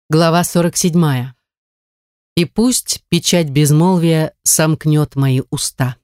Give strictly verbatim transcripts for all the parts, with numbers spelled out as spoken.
Глава сорок седьмая. И пусть печать безмолвия сомкнет мои уста.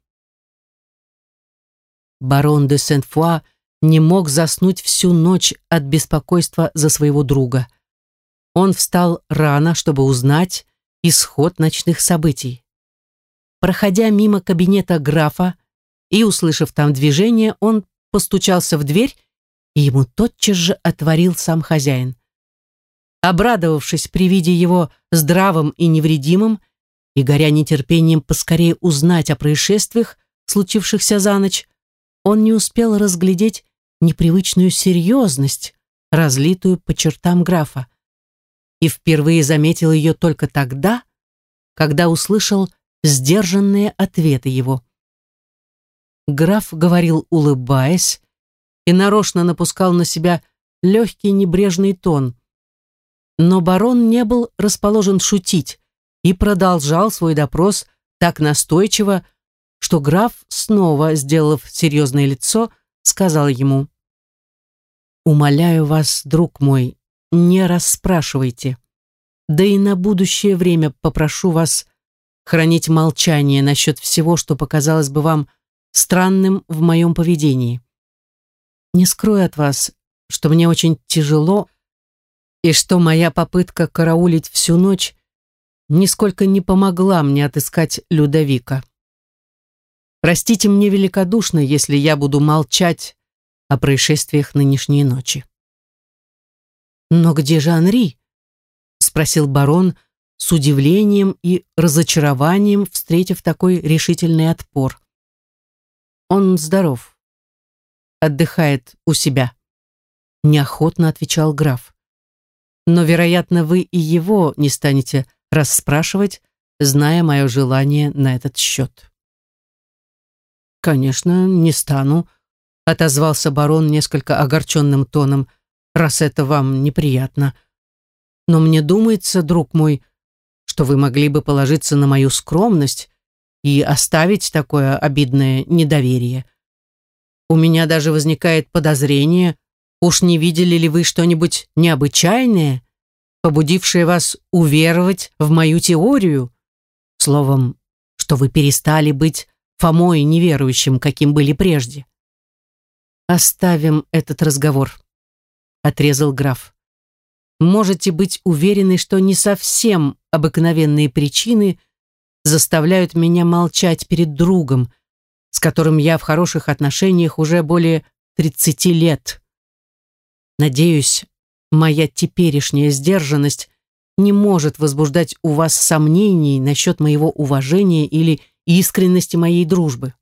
Барон де Сент-Фуа не мог заснуть всю ночь от беспокойства за своего друга. Он встал рано, чтобы узнать исход ночных событий. Проходя мимо кабинета графа и услышав там движение, он постучался в дверь, и ему тотчас же отворил сам хозяин. Обрадовавшись при виде его здравым и невредимым и горя нетерпением поскорее узнать о происшествиях, случившихся за ночь, он не успел разглядеть непривычную серьезность, разлитую по чертам графа, и впервые заметил ее только тогда, когда услышал сдержанные ответы его. Граф говорил, улыбаясь, и нарочно напускал на себя легкий небрежный тон. Но барон не был расположен шутить и продолжал свой допрос так настойчиво, что граф, снова сделав серьезное лицо, сказал ему: «Умоляю вас, друг мой, не расспрашивайте, да и на будущее время попрошу вас хранить молчание насчет всего, что показалось бы вам странным в моем поведении. Не скрою от вас, что мне очень тяжело, и что моя попытка караулить всю ночь нисколько не помогла мне отыскать Людовика. Простите мне великодушно, если я буду молчать о происшествиях нынешней ночи». «Но где же Анри?» — спросил барон с удивлением и разочарованием, встретив такой решительный отпор. «Он здоров, отдыхает у себя», — неохотно отвечал граф. «Но, вероятно, вы и его не станете расспрашивать, зная мое желание на этот счет». «Конечно, не стану», — отозвался барон несколько огорченным тоном, «раз это вам неприятно. Но мне думается, друг мой, что вы могли бы положиться на мою скромность и оставить такое обидное недоверие. У меня даже возникает подозрение, уж не видели ли вы что-нибудь необычайное, побудившее вас уверовать в мою теорию? Словом, что вы перестали быть Фомой неверующим, каким были прежде». «Оставим этот разговор», — отрезал граф. «Можете быть уверены, что не совсем обыкновенные причины заставляют меня молчать перед другом, с которым я в хороших отношениях уже более тридцати лет. Надеюсь, моя теперешняя сдержанность не может возбуждать у вас сомнений насчет моего уважения или искренности моей дружбы».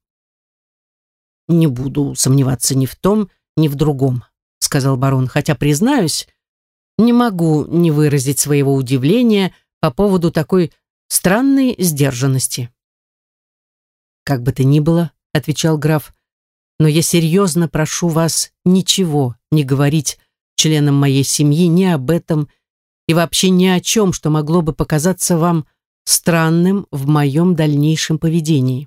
«Не буду сомневаться ни в том, ни в другом», — сказал барон, «хотя, признаюсь, не могу не выразить своего удивления по поводу такой странной сдержанности». «Как бы то ни было», — отвечал граф, «но я серьезно прошу вас ничего не говорить членам моей семьи ни об этом и вообще ни о чем, что могло бы показаться вам странным в моем дальнейшем поведении».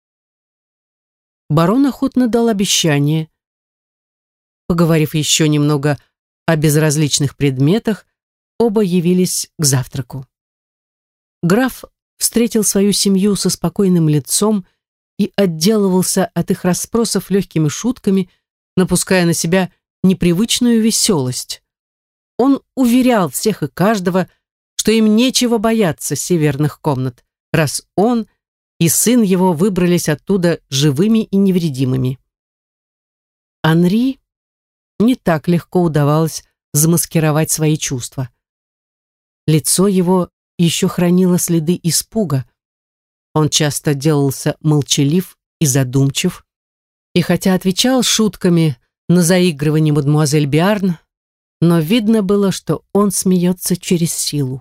Барон охотно дал обещание. Поговорив еще немного о безразличных предметах, оба явились к завтраку. Граф встретил свою семью со спокойным лицом и отделывался от их расспросов легкими шутками, напуская на себя непривычную веселость. Он уверял всех и каждого, что им нечего бояться северных комнат, раз он и сын его выбрались оттуда живыми и невредимыми. Анри не так легко удавалось замаскировать свои чувства. Лицо его еще хранило следы испуга. Он часто делался молчалив и задумчив, и хотя отвечал шутками на заигрывание мадемуазель Биарн, но видно было, что он смеется через силу.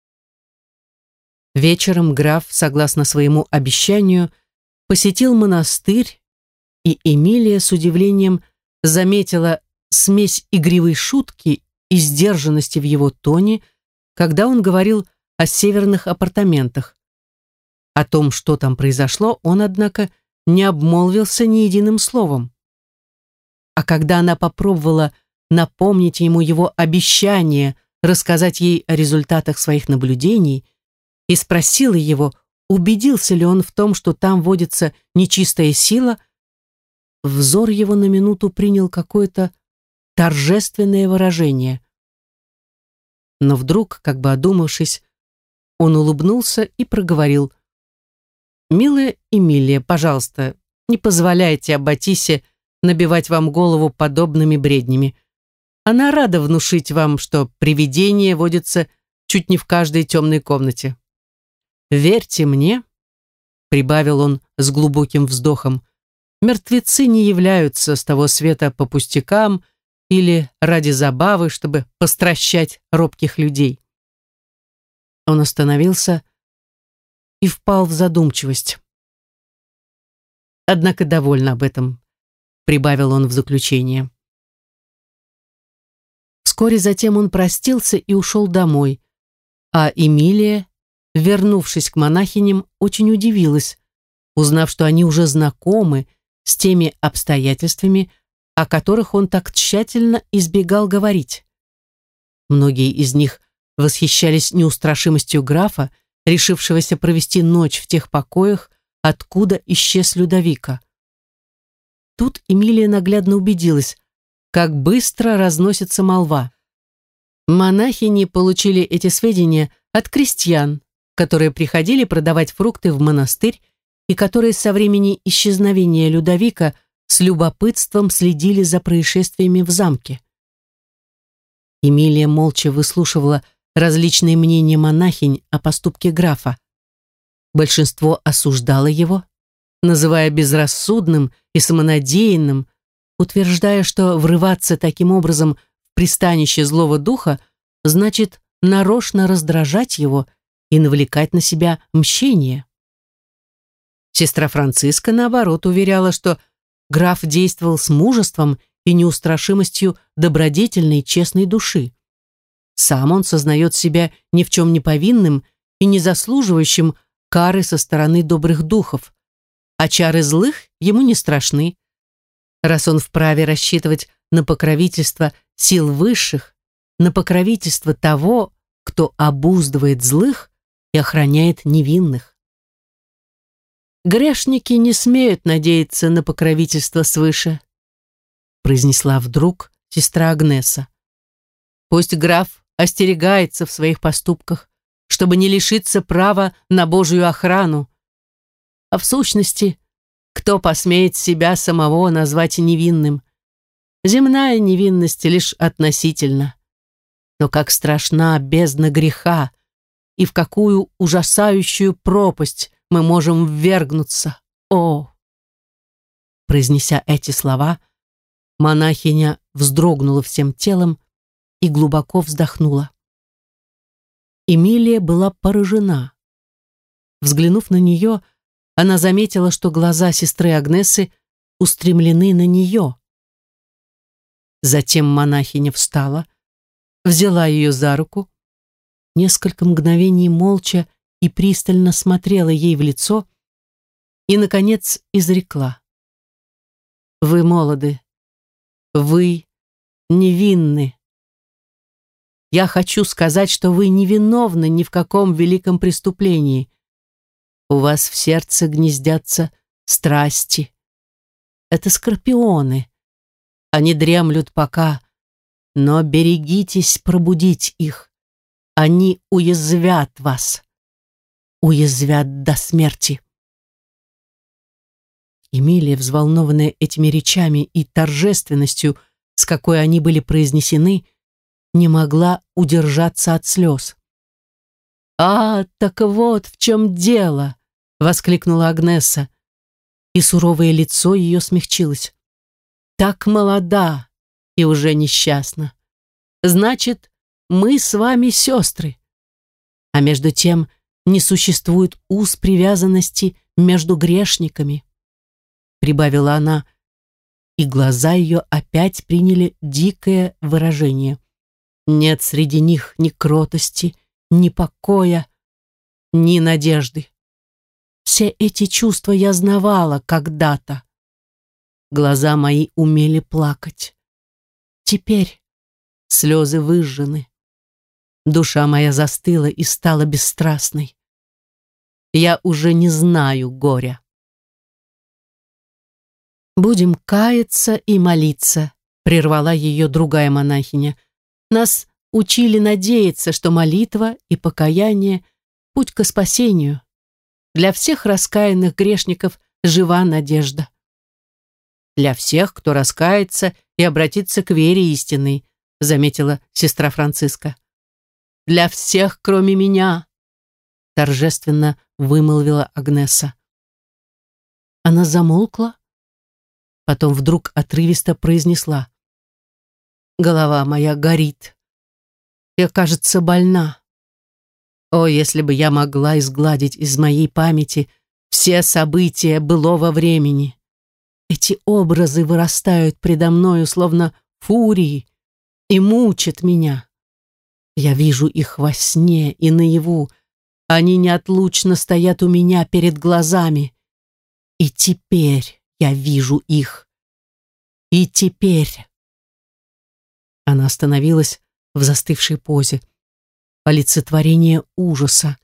Вечером граф, согласно своему обещанию, посетил монастырь, и Эмилия с удивлением заметила смесь игривой шутки и сдержанности в его тоне, когда он говорил о северных апартаментах. О том, что там произошло, он, однако, не обмолвился ни единым словом. А когда она попробовала напомнить ему его обещание рассказать ей о результатах своих наблюдений и спросила его, убедился ли он в том, что там водится нечистая сила, взор его на минуту принял какое-то торжественное выражение. Но вдруг, как бы одумавшись, он улыбнулся и проговорил: «Милая Эмилия, пожалуйста, не позволяйте Аббатисе набивать вам голову подобными бреднями. Она рада внушить вам, что привидения водятся чуть не в каждой темной комнате. Верьте мне», — прибавил он с глубоким вздохом, «мертвецы не являются с того света по пустякам или ради забавы, чтобы постращать робких людей». Он остановился и впал в задумчивость. «Однако довольно об этом», — прибавил он в заключение. Вскоре затем он простился и ушел домой, а Эмилия, вернувшись к монахиням, очень удивилась, узнав, что они уже знакомы с теми обстоятельствами, о которых он так тщательно избегал говорить. Многие из них восхищались неустрашимостью графа, решившегося провести ночь в тех покоях, откуда исчез Людовико. Тут Эмилия наглядно убедилась, как быстро разносится молва. Монахини получили эти сведения от крестьян, которые приходили продавать фрукты в монастырь и которые со времени исчезновения Людовико с любопытством следили за происшествиями в замке. Эмилия молча выслушивала различные мнения монахинь о поступке графа. Большинство осуждало его, называя безрассудным и самонадеянным, утверждая, что врываться таким образом в пристанище злого духа значит нарочно раздражать его и навлекать на себя мщение. Сестра Франциска, наоборот, уверяла, что граф действовал с мужеством и неустрашимостью добродетельной, честной души. Сам он сознает себя ни в чем не повинным и не заслуживающим кары со стороны добрых духов, а чары злых ему не страшны, раз он вправе рассчитывать на покровительство сил высших, на покровительство того, кто обуздывает злых и охраняет невинных. «Грешники не смеют надеяться на покровительство свыше», произнесла вдруг сестра Агнеса. «Пусть граф остерегается в своих поступках, чтобы не лишиться права на Божью охрану. А в сущности, кто посмеет себя самого назвать невинным? Земная невинность лишь относительно. Но как страшна бездна греха, и в какую ужасающую пропасть мы можем ввергнуться, о!» Произнеся эти слова, монахиня вздрогнула всем телом и глубоко вздохнула. Эмилия была поражена. Взглянув на нее, она заметила, что глаза сестры Агнесы устремлены на нее. Затем монахиня встала, взяла ее за руку, несколько мгновений молча и пристально смотрела ей в лицо и, наконец, изрекла: «Вы молоды, вы невинны. Я хочу сказать, что вы невиновны ни в каком великом преступлении. У вас в сердце гнездятся страсти. Это скорпионы. Они дремлют пока, но берегитесь пробудить их. Они уязвят вас, уязвят до смерти». Эмилия, взволнованная этими речами и торжественностью, с какой они были произнесены, не могла удержаться от слез. «А, так вот в чем дело!» — воскликнула Агнеса, и суровое лицо ее смягчилось. «Так молода и уже несчастна. Значит, мы с вами сестры. А между тем не существует уз привязанности между грешниками», — прибавила она, и глаза ее опять приняли дикое выражение. «Нет среди них ни кротости, ни покоя, ни надежды. Все эти чувства я знавала когда-то. Глаза мои умели плакать. Теперь слезы выжжены. Душа моя застыла и стала бесстрастной. Я уже не знаю горя. «Будем каяться и молиться», — прервала ее другая монахиня. «Нас учили надеяться, что молитва и покаяние — путь к спасению. Для всех раскаянных грешников жива надежда. Для всех, кто раскается и обратится к вере истинной», — заметила сестра Франциска. «Для всех, кроме меня», — торжественно вымолвила Агнеса. Она замолкла, потом вдруг отрывисто произнесла: «Голова моя горит. Я, кажется, больна. О, если бы я могла изгладить из моей памяти все события былого времени! Эти образы вырастают предо мною, словно фурии, и мучат меня. Я вижу их во сне и наяву. Они неотлучно стоят у меня перед глазами. И теперь я вижу их. И теперь...» Она остановилась в застывшей позе. Олицетворение ужаса.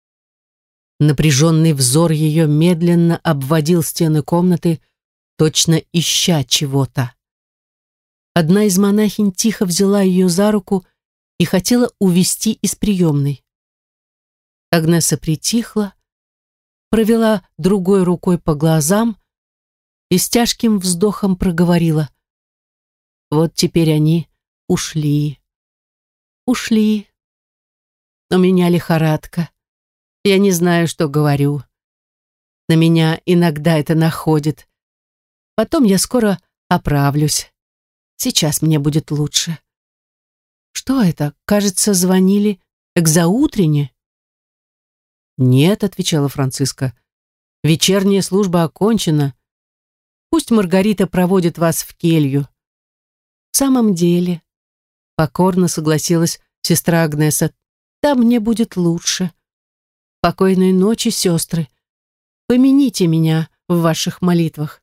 Напряженный взор ее медленно обводил стены комнаты, точно ища чего-то. Одна из монахинь тихо взяла ее за руку и хотела увести из приемной. Агнеса притихла, провела другой рукой по глазам и с тяжким вздохом проговорила: «Вот теперь они ушли, ушли. У меня лихорадка. Я не знаю, что говорю. На меня иногда это находит. Потом я скоро оправлюсь. Сейчас мне будет лучше». «Что это? Кажется, звонили к заутрене». «Нет», — отвечала Франциска, — «вечерняя служба окончена. Пусть Маргарита проводит вас в келью». «В самом деле», — покорно согласилась сестра Агнеса, — «там мне будет лучше. Покойной ночи, сестры. Помяните меня в ваших молитвах».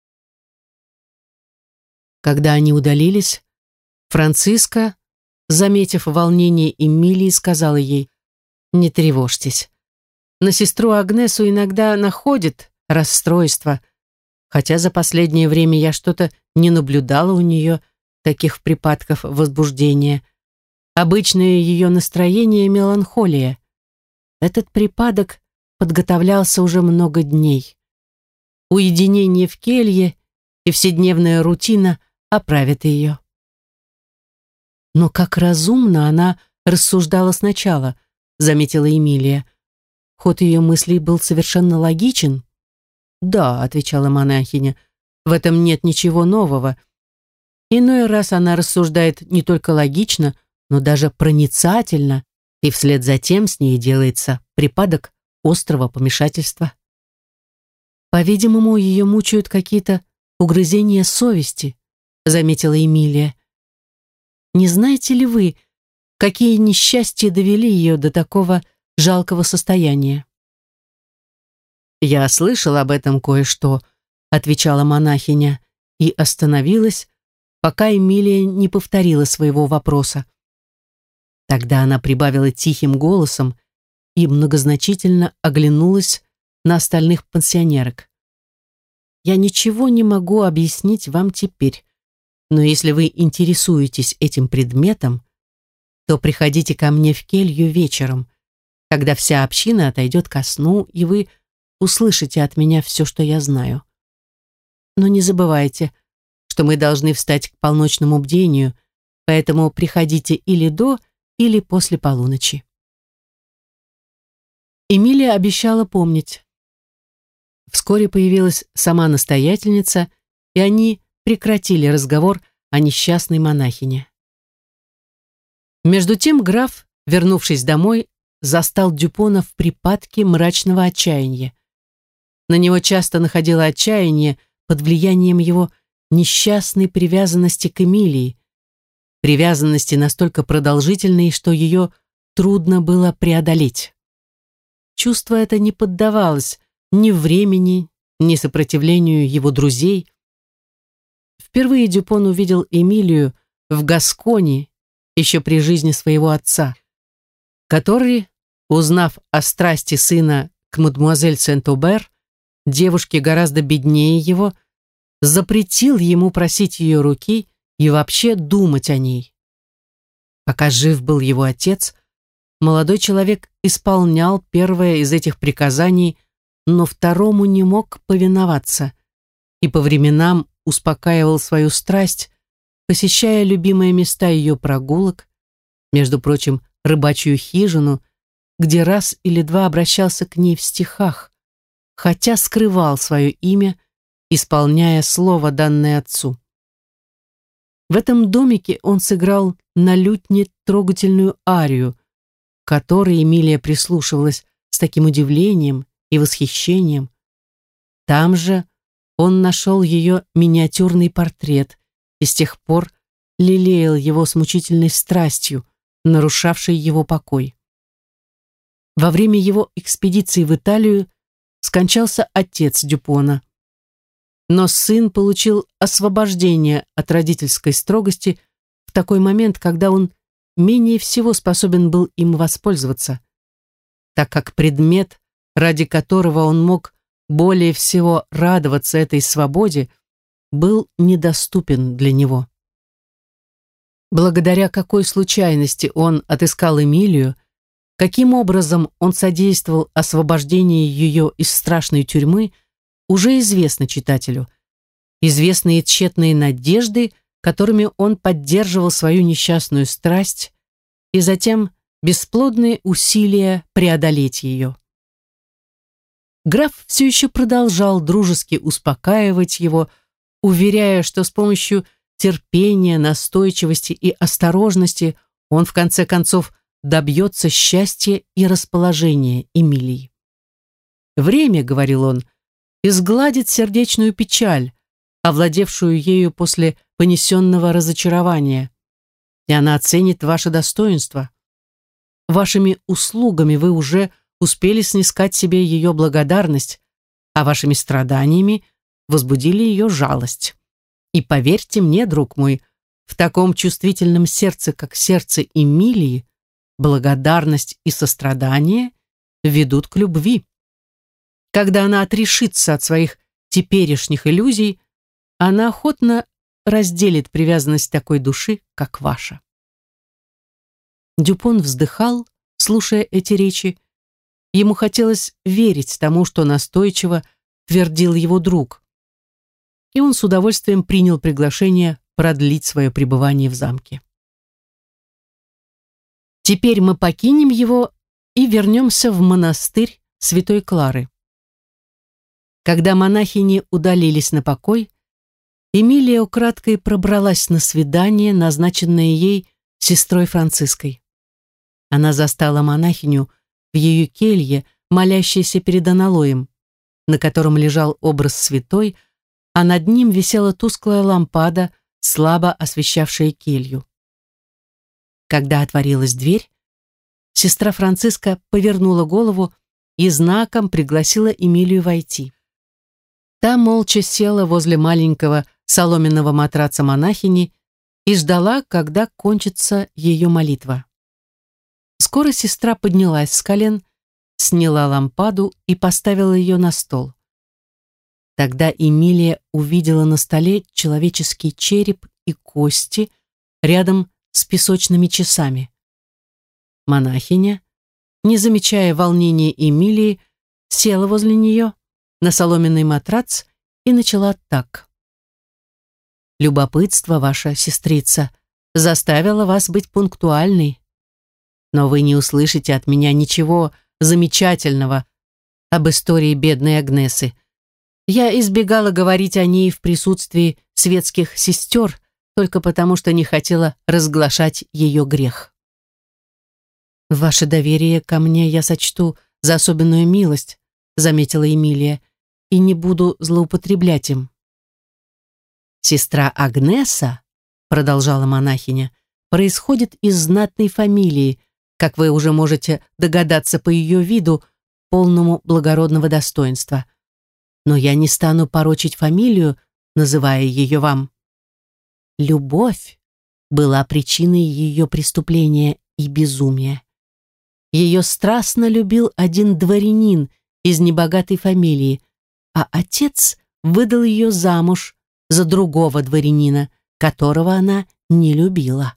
Когда они удалились, Франциска, заметив волнение Эмилии, сказала ей: «Не тревожьтесь. На сестру Агнесу иногда находит расстройство, хотя за последнее время я что-то не наблюдала у нее таких припадков возбуждения. Обычное ее настроение — меланхолия. Этот припадок подготовлялся уже много дней. Уединение в келье и вседневная рутина оправят ее». «Но как разумно она рассуждала сначала», — заметила Эмилия. Ход ее мыслей был совершенно логичен. «Да», — отвечала монахиня, — «в этом нет ничего нового. Иной раз она рассуждает не только логично, но даже проницательно, и вслед за тем с ней делается припадок острого помешательства». «По-видимому, ее мучают какие-то угрызения совести», — заметила Эмилия. «Не знаете ли вы, какие несчастья довели ее до такого жалкого состояния?» «Я слышала об этом кое-что», — отвечала монахиня и остановилась, пока Эмилия не повторила своего вопроса. Тогда она прибавила тихим голосом и многозначительно оглянулась на остальных пансионерок. «Я ничего не могу объяснить вам теперь, но если вы интересуетесь этим предметом, то приходите ко мне в келью вечером, когда вся община отойдет ко сну, и вы услышите от меня все, что я знаю. Но не забывайте, что мы должны встать к полночному бдению, поэтому приходите или до, или после полуночи». Эмилия обещала помнить. Вскоре появилась сама настоятельница, и они прекратили разговор о несчастной монахине. Между тем граф, вернувшись домой, застал Дюпона в припадке мрачного отчаяния. На него часто находило отчаяние под влиянием его несчастной привязанности к Эмилии, привязанности настолько продолжительной, что ее трудно было преодолеть. Чувство это не поддавалось ни времени, ни сопротивлению его друзей. Впервые Дюпон увидел Эмилию в Гаскони еще при жизни своего отца. который, узнав о страсти сына к мадемуазель Сент-Обер, девушке гораздо беднее его, запретил ему просить ее руки и вообще думать о ней. Пока жив был его отец, молодой человек исполнял первое из этих приказаний, но второму не мог повиноваться и по временам успокаивал свою страсть, посещая любимые места ее прогулок, между прочим, рыбачью хижину, где раз или два обращался к ней в стихах, хотя скрывал свое имя, исполняя слово, данное отцу. В этом домике он сыграл на лютне трогательную арию, к которой Эмилия прислушивалась с таким удивлением и восхищением. Там же он нашел ее миниатюрный портрет и с тех пор лелеял его с мучительной страстью, нарушавшей его покой. Во время его экспедиции в Италию скончался отец Дюпона. Но сын получил освобождение от родительской строгости в такой момент, когда он менее всего способен был им воспользоваться, так как предмет, ради которого он мог более всего радоваться этой свободе, был недоступен для него. Благодаря какой случайности он отыскал Эмилию, каким образом он содействовал освобождению ее из страшной тюрьмы, уже известно читателю. Известны и тщетные надежды, которыми он поддерживал свою несчастную страсть, и затем бесплодные усилия преодолеть ее. Граф все еще продолжал дружески успокаивать его, уверяя, что с помощью терпения, настойчивости и осторожности он в конце концов добьется счастья и расположения Эмилии. «Время, — говорил он, — изгладит сердечную печаль, овладевшую ею после понесенного разочарования, и она оценит ваше достоинство. Вашими услугами вы уже успели снискать себе ее благодарность, а вашими страданиями возбудили ее жалость. И поверьте мне, друг мой, в таком чувствительном сердце, как сердце Эмилии, благодарность и сострадание ведут к любви. Когда она отрешится от своих теперешних иллюзий, она охотно разделит привязанность такой души, как ваша». Дюпон вздыхал, слушая эти речи. Ему хотелось верить тому, что настойчиво твердил его друг, и он с удовольствием принял приглашение продлить свое пребывание в замке. Теперь мы покинем его и вернемся в монастырь Святой Клары. Когда монахини удалились на покой, Эмилия украдкой пробралась на свидание, назначенное ей сестрой Франциской. Она застала монахиню в ее келье, молящейся перед аналоем, на котором лежал образ святой, а над ним висела тусклая лампада, слабо освещавшая келью. Когда отворилась дверь, сестра Франциска повернула голову и знаком пригласила Эмилию войти. Та молча села возле маленького соломенного матраца монахини и ждала, когда кончится ее молитва. Скоро сестра поднялась с колен, сняла лампаду и поставила ее на стол. Тогда Эмилия увидела на столе человеческий череп и кости рядом с песочными часами. Монахиня, не замечая волнения Эмилии, села возле нее на соломенный матрац и начала так. «Любопытство, ваша сестрица, заставило вас быть пунктуальной, но вы не услышите от меня ничего замечательного об истории бедной Агнесы. Я избегала говорить о ней в присутствии светских сестер только потому, что не хотела разглашать ее грех. Ваше доверие ко мне я сочту за особенную милость, заметила Эмилия, и не буду злоупотреблять им. Сестра Агнеса, продолжала монахиня, происходит из знатной фамилии, как вы уже можете догадаться по ее виду, полному благородного достоинства. Но я не стану порочить фамилию, называя ее вам. Любовь была причиной ее преступления и безумия. ее страстно любил один дворянин из небогатой фамилии, а отец выдал ее замуж за другого дворянина, которого она не любила.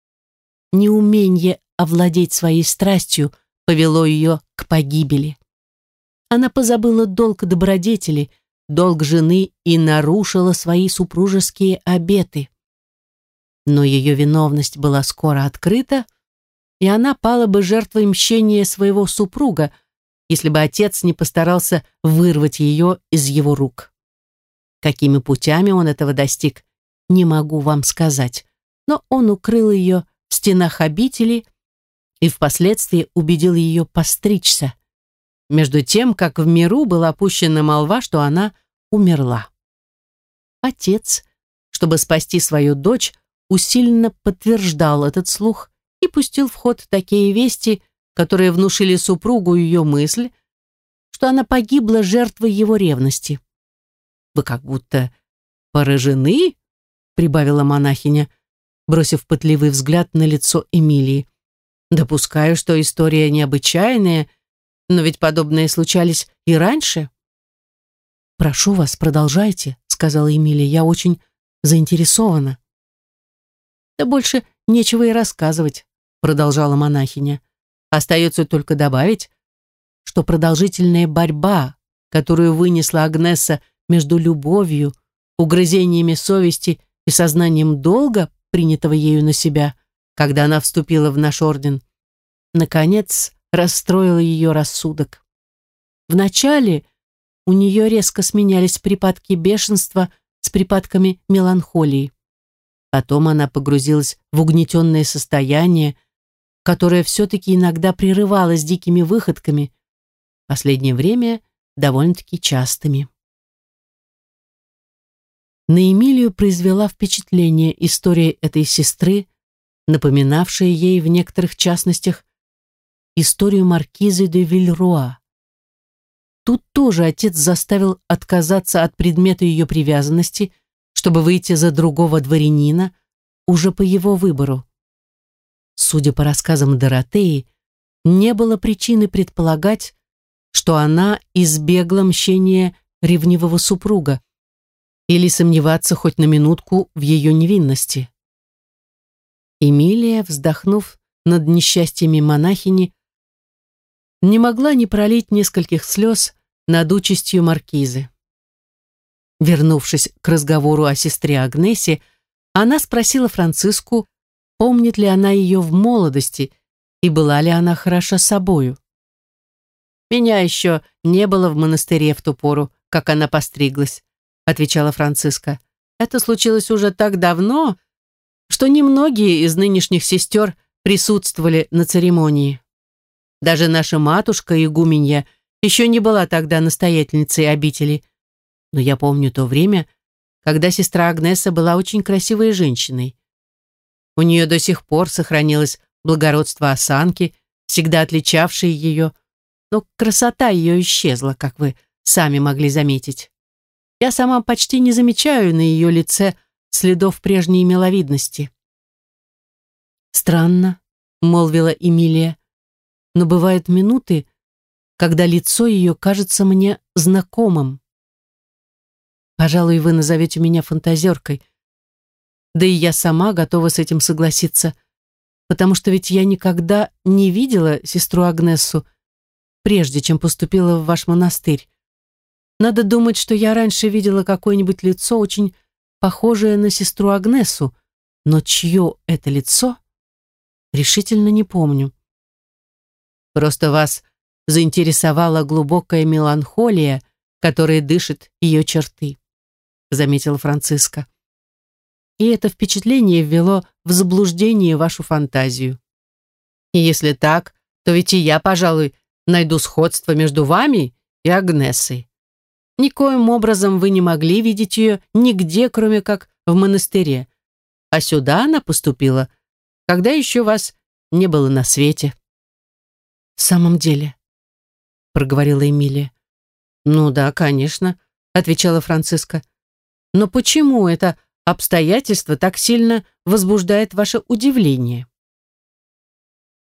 Неумение овладеть своей страстью повело ее к погибели. Она позабыла долг добродетели, долг жены и нарушила свои супружеские обеты. Но ее виновность была скоро открыта, и она пала бы жертвой мщения своего супруга, если бы отец не постарался вырвать ее из его рук. Какими путями он этого достиг, не могу вам сказать, но он укрыл ее в стенах обители и впоследствии убедил ее постричься, между тем, как в миру была опущена молва, что она умерла. Отец, чтобы спасти свою дочь, усиленно подтверждал этот слух и пустил в ход такие вести, которые внушили супругу ее мысль, что она погибла жертвой его ревности. «Вы как будто поражены?» — прибавила монахиня, бросив пытливый взгляд на лицо Эмилии. «Допускаю, что история необычайная, но ведь подобные случались и раньше». «Прошу вас, продолжайте», — сказала Эмилия, — «я очень заинтересована». «Да больше нечего и рассказывать», — продолжала монахиня. «Остается только добавить, что продолжительная борьба, которую вынесла Агнесса между любовью, угрызениями совести и сознанием долга, принятого ею на себя, когда она вступила в наш орден, наконец расстроила ее рассудок. Вначале у нее резко сменялись припадки бешенства с припадками меланхолии. Потом она погрузилась в угнетенное состояние, которое все-таки иногда прерывалось дикими выходками, в последнее время довольно-таки частыми. На Эмилию произвела впечатление история этой сестры, напоминавшая ей в некоторых частностях историю маркизы де Вильруа. Тут тоже отец заставил отказаться от предмета ее привязанности, чтобы выйти за другого дворянина, уже по его выбору. Судя по рассказам Доротеи, не было причины предполагать, что она избегла мщения ревнивого супруга или сомневаться хоть на минутку в ее невинности. Эмилия, вздохнув над несчастьями монахини, не могла не пролить нескольких слез над участью маркизы. Вернувшись к разговору о сестре Агнесе, она спросила Франциску, помнит ли она ее в молодости и была ли она хороша собою. «Меня еще не было в монастыре в ту пору, как она постриглась», отвечала Франциска. «Это случилось уже так давно, что немногие из нынешних сестер присутствовали на церемонии. Даже наша матушка, игуменья, еще не была тогда настоятельницей обители. Но я помню то время, когда сестра Агнеса была очень красивой женщиной. У нее до сих пор сохранилось благородство осанки, всегда отличавшее ее, но красота ее исчезла, как вы сами могли заметить. Я сама почти не замечаю на ее лице следов прежней миловидности». «Странно», — молвила Эмилия, «но бывают минуты, когда лицо ее кажется мне знакомым. Пожалуй, вы назовете меня фантазеркой, да и я сама готова с этим согласиться, потому что ведь я никогда не видела сестру Агнесу, прежде чем поступила в ваш монастырь. Надо думать, что я раньше видела какое-нибудь лицо, очень похожее на сестру Агнесу, но чье это лицо, решительно не помню». «Просто вас заинтересовала глубокая меланхолия, которая дышит ее черты», заметила Франциска. «И это впечатление ввело в заблуждение вашу фантазию. И если так, то ведь и я, пожалуй, найду сходство между вами и Агнесой. Никоим образом вы не могли видеть ее нигде, кроме как в монастыре, а сюда она поступила, когда еще вас не было на свете». «В самом деле», — проговорила Эмилия. «Ну да, конечно», — отвечала Франциска. «Но почему это обстоятельство так сильно возбуждает ваше удивление?»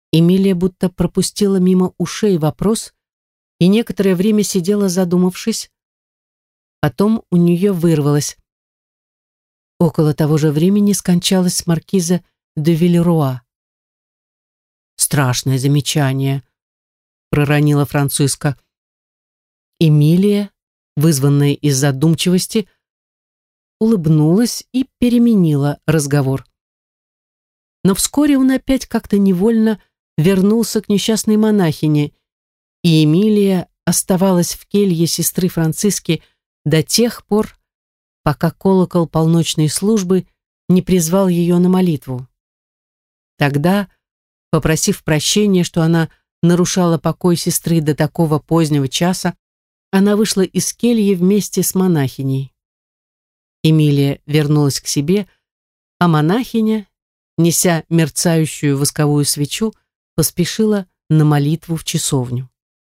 Эмилия будто пропустила мимо ушей вопрос и некоторое время сидела, задумавшись. Потом у нее вырвалось: около того же времени скончалась маркиза де Вильруа. «Страшное замечание», — проронила Франциска. Эмилия, вызванная из задумчивости, улыбнулась и переменила разговор. Но вскоре он опять как-то невольно вернулся к несчастной монахине, и Эмилия оставалась в келье сестры Франциски до тех пор, пока колокол полночной службы не призвал ее на молитву. Тогда, попросив прощения, что она нарушала покой сестры до такого позднего часа, она вышла из кельи вместе с монахиней. Эмилия вернулась к себе, а монахиня, неся мерцающую восковую свечу, поспешила на молитву в часовню.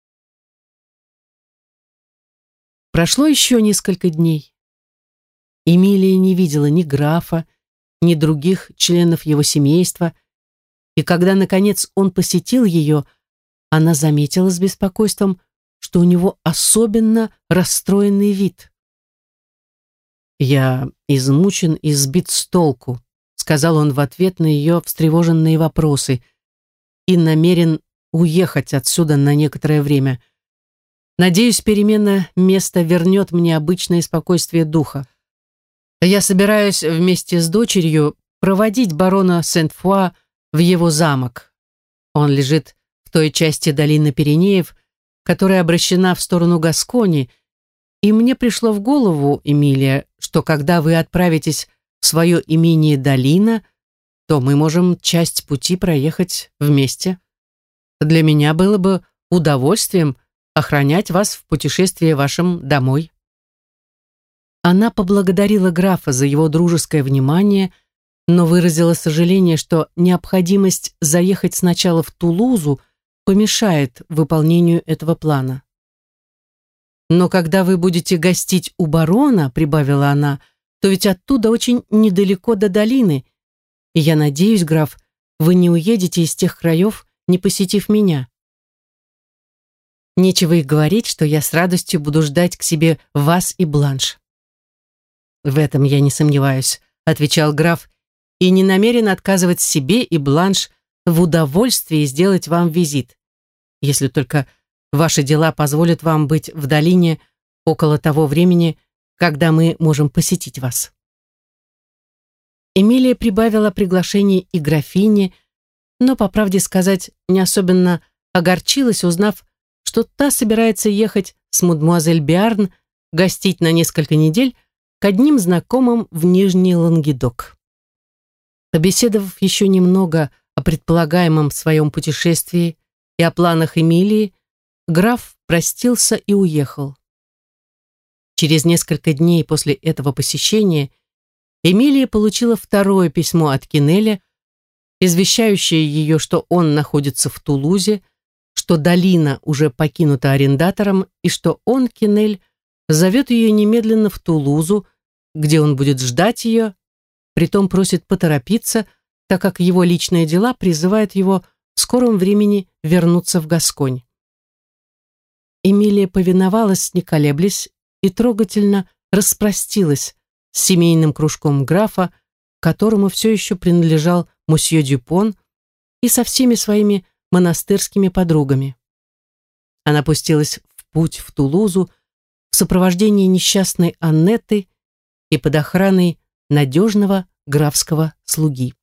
Прошло еще несколько дней. Эмилия не видела ни графа, ни других членов его семейства, и когда, наконец, он посетил ее, она заметила с беспокойством, что у него особенно расстроенный вид. «Я измучен и сбит с толку», — сказал он в ответ на ее встревоженные вопросы, «и намерен уехать отсюда на некоторое время. Надеюсь, перемена места вернет мне обычное спокойствие духа. Я собираюсь вместе с дочерью проводить барона Сент-Фуа в его замок. Он лежит в той части долины Пиренеев, которая обращена в сторону Гаскони, и мне пришло в голову, Эмилия, что когда вы отправитесь в свое имение Долина, то мы можем часть пути проехать вместе. Для меня было бы удовольствием охранять вас в путешествии вашем домой». Она поблагодарила графа за его дружеское внимание, но выразила сожаление, что необходимость заехать сначала в Тулузу помешает выполнению этого плана. «Но когда вы будете гостить у барона, — прибавила она, — то ведь оттуда очень недалеко до долины, и я надеюсь, граф, вы не уедете из тех краев, не посетив меня. Нечего и говорить, что я с радостью буду ждать к себе вас и Бланш». «В этом я не сомневаюсь», — отвечал граф, «и не намерен отказывать себе и Бланш в удовольствии сделать вам визит, если только ваши дела позволят вам быть в долине около того времени, когда мы можем посетить вас». Эмилия прибавила приглашение и графине, но, по правде сказать, не особенно огорчилась, узнав, что та собирается ехать с мадемуазель Биарн гостить на несколько недель к одним знакомым в Нижний Лангедок. Побеседовав еще немного о предполагаемом своем путешествии и о планах Эмилии, граф простился и уехал. Через несколько дней после этого посещения Эмилия получила второе письмо от Кинеля, извещающее ее, что он находится в Тулузе, что долина уже покинута арендатором и что он, Кинель, зовет ее немедленно в Тулузу, где он будет ждать ее, притом просит поторопиться, так как его личные дела призывают его в скором времени вернуться в Гасконь. Эмилия повиновалась, не колеблясь, и трогательно распростилась с семейным кружком графа, которому все еще принадлежал мосье Дюпон, и со всеми своими монастырскими подругами. Она пустилась в путь в Тулузу в сопровождении несчастной Аннеты и под охраной надежного графского слуги.